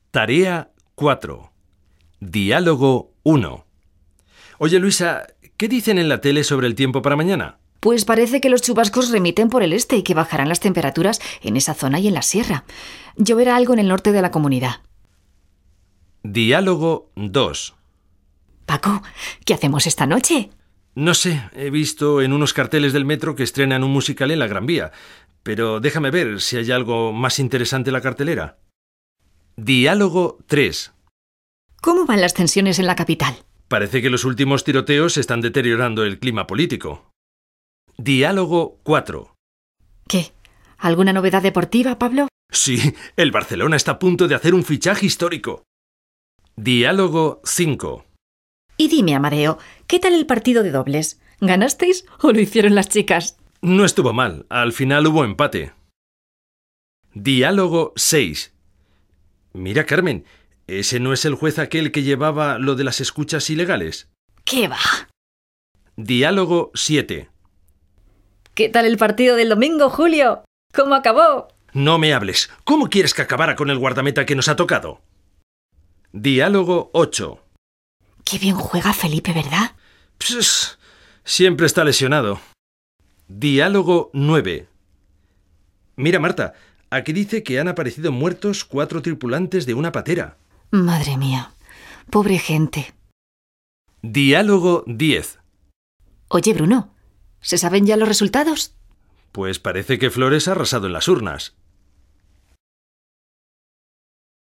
Tarea 4. Diálogo 1. Oye, Luisa, ¿qué dicen en la tele sobre el tiempo para mañana? Pues parece que los chubascos remiten por el este y que bajarán las temperaturas en esa zona y en la sierra. Lloverá algo en el norte de la comunidad. Diálogo 2. Paco, ¿qué hacemos esta noche? No sé, he visto en unos carteles del metro que estrenan un musical en la Gran Vía, pero déjame ver si hay algo más interesante en la cartelera. Diálogo 3. ¿Cómo van las tensiones en la capital? Parece que los últimos tiroteos están deteriorando el clima político. Diálogo 4. ¿Qué? ¿Alguna novedad deportiva, Pablo? Sí, el Barcelona está a punto de hacer un fichaje histórico. Diálogo 5. Y dime, Amadeo, ¿qué tal el partido de dobles? ¿Ganasteis o lo hicieron las chicas? No estuvo mal, al final hubo empate. Diálogo 6. Mira, Carmen, ¿ese no es el juez aquel que llevaba lo de las escuchas ilegales? ¿Qué va? Diálogo 7. ¿Qué tal el partido del domingo, Julio? ¿Cómo acabó? No me hables. ¿Cómo quieres que acabara con el guardameta que nos ha tocado? Diálogo 8. Qué bien juega Felipe, ¿verdad? Pss, siempre está lesionado. Diálogo 9. Mira, Marta, aquí dice que han aparecido muertos 4 tripulantes de una patera. Madre mía, pobre gente. Diálogo 10. Oye, Bruno, ¿se saben ya los resultados? Pues parece que Flores ha arrasado en las urnas.